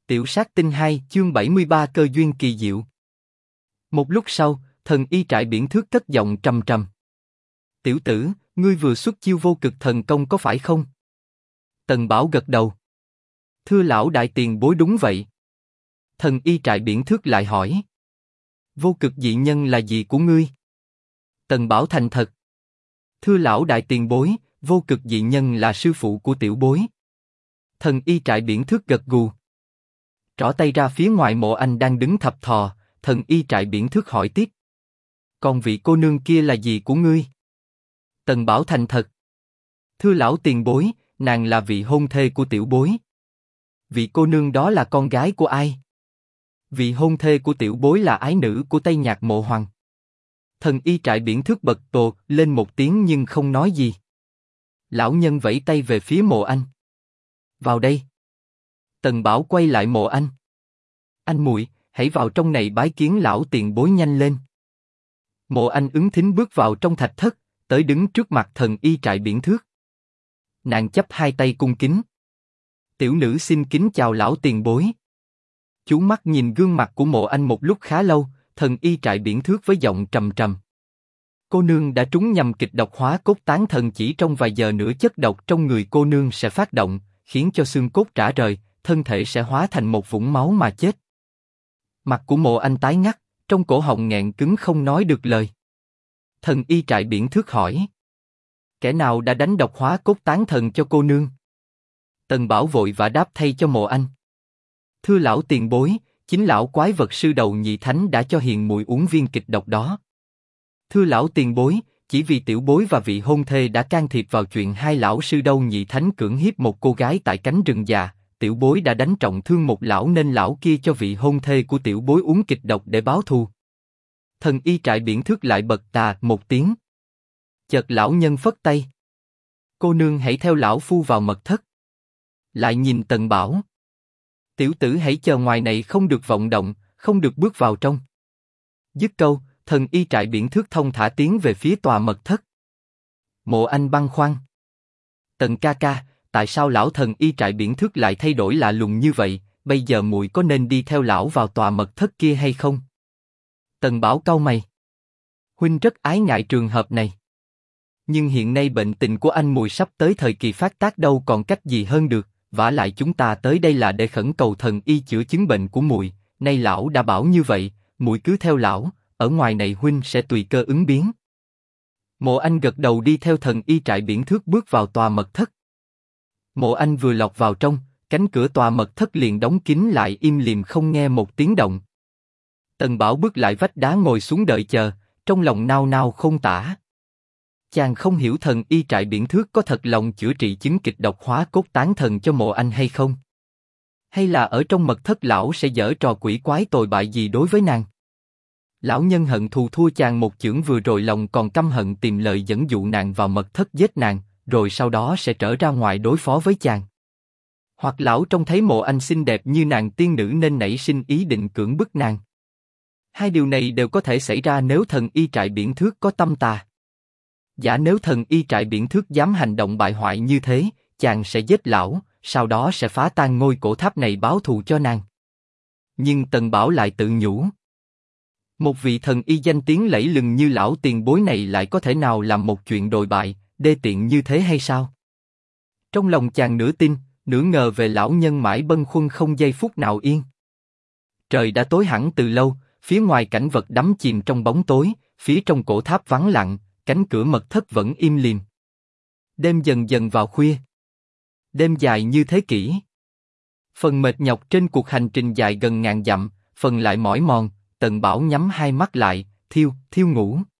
Tiểu sát tinh 2 chương 73 cơ duyên kỳ diệu. Một lúc sau, thần y trại biển thước cất giọng trầm trầm. Tiểu tử, ngươi vừa xuất chiêu vô cực thần công có phải không? Tần Bảo gật đầu. Thưa lão đại tiền bối đúng vậy. Thần y trại biển thước lại hỏi. Vô cực dị nhân là gì của ngươi? Tần Bảo thành thật. Thưa lão đại tiền bối, vô cực dị nhân là sư phụ của tiểu bối. Thần y trại biển thước gật gù. Trỏ tay ra phía ngoài Mộ Anh đang đứng thập thò, thần y trại biển thước hỏi tiếp. Còn vị cô nương kia là gì của ngươi? Tần Bảo thành thật. Thưa lão tiền bối, nàng là vị hôn thê của tiểu bối. Vị cô nương đó là con gái của ai? Vị hôn thê của tiểu bối là ái nữ của Tây Nhạc Mộ Hoàng. Thần y trại biển thước bật tồ lên một tiếng nhưng không nói gì. Lão nhân vẫy tay về phía Mộ Anh. Vào đây. Tần Bảo quay lại Mộ Anh. Anh muội, hãy vào trong này bái kiến lão tiền bối nhanh lên. Mộ Anh ứng thính bước vào trong thạch thất, tới đứng trước mặt thần y trại biển thước. Nàng chắp hai tay cung kính. Tiểu nữ xin kính chào lão tiền bối. Chú mắt nhìn gương mặt của Mộ Anh một lúc khá lâu, thần y trại biển thước với giọng trầm trầm. Cô nương đã trúng nhầm kịch độc hóa cốt tán thần, chỉ trong vài giờ nữa chất độc trong người cô nương sẽ phát động, khiến cho xương cốt rã rời, thân thể sẽ hóa thành một vũng máu mà chết. Mặt của Mộ Anh tái ngắt, trong cổ họng nghẹn cứng không nói được lời. Thần y trại biển thước hỏi. Kẻ nào đã đánh độc hóa cốt tán thần cho cô nương? Tần Bảo vội vã đáp thay cho Mộ Anh. Thưa lão tiền bối, chính lão quái vật sư đầu nhị thánh đã cho hiền muội uống viên kịch độc đó. Thưa lão tiền bối, chỉ vì tiểu bối và vị hôn thê đã can thiệp vào chuyện hai lão sư đầu nhị thánh cưỡng hiếp một cô gái tại cánh rừng già, tiểu bối đã đánh trọng thương một lão nên lão kia cho vị hôn thê của tiểu bối uống kịch độc để báo thù. Thần y trại biển thước lại bật tà một tiếng. Chợt lão nhân phất tay. Cô nương hãy theo lão phu vào mật thất. Lại nhìn Tần Bảo. Tiểu tử hãy chờ ngoài này, không được vọng động, không được bước vào trong. Dứt câu, thần y trại biển thước thông thả tiến về phía tòa mật thất. Mộ Anh băn khoăn. Tần ca ca, tại sao lão thần y trại biển thước lại thay đổi lạ lùng như vậy? Bây giờ muội có nên đi theo lão vào tòa mật thất kia hay không? Tần Bảo cau mày. Huynh rất ái ngại trường hợp này. Nhưng hiện nay bệnh tình của anh muội sắp tới thời kỳ phát tác, đâu còn cách gì hơn được. Vả lại chúng ta tới đây là để khẩn cầu thần y chữa chứng bệnh của muội. Nay lão đã bảo như vậy, muội cứ theo lão. Ở ngoài này huynh sẽ tùy cơ ứng biến. Mộ Anh gật đầu đi theo thần y trại biển thước bước vào tòa mật thất. Mộ Anh vừa lọt vào trong, cánh cửa tòa mật thất liền đóng kín lại im lìm không nghe một tiếng động. Tần Bảo bước lại vách đá ngồi xuống đợi chờ, trong lòng nao nao không tả. Chàng không hiểu thần y trại biển thước có thật lòng chữa trị chứng kịch độc hóa cốt tán thần cho Mộ Anh hay không? Hay là ở trong mật thất lão sẽ giở trò quỷ quái tồi bại gì đối với nàng? Lão nhân hận thù thua chàng một chưởng vừa rồi, lòng còn căm hận tìm lời dẫn dụ nàng vào mật thất giết nàng, rồi sau đó sẽ trở ra ngoài đối phó với chàng. Hoặc lão trông thấy Mộ Anh xinh đẹp như nàng tiên nữ nên nảy sinh ý định cưỡng bức nàng. Hai điều này đều có thể xảy ra nếu thần y trại biển thước có tâm tà. Giả nếu thần y trại biển thước dám hành động bại hoại như thế, chàng sẽ giết lão, sau đó sẽ phá tan ngôi cổ tháp này báo thù cho nàng. Nhưng Tần Bảo lại tự nhủ. Một vị thần y danh tiếng lẫy lừng như lão tiền bối này lại có thể nào làm một chuyện đồi bại, đê tiện như thế hay sao? Trong lòng chàng nửa tin, nửa ngờ về lão nhân mãi bâng khuâng không giây phút nào yên. Trời đã tối hẳn từ lâu, phía ngoài cảnh vật đắm chìm trong bóng tối, phía trong cổ tháp vắng lặng, cánh cửa mật thất vẫn im lìm. Đêm dần dần vào khuya. Đêm dài như thế kỷ. Phần mệt nhọc trên cuộc hành trình dài gần ngàn dặm, phần lại mỏi mòn. Tần Bảo nhắm hai mắt lại, thiêu ngủ.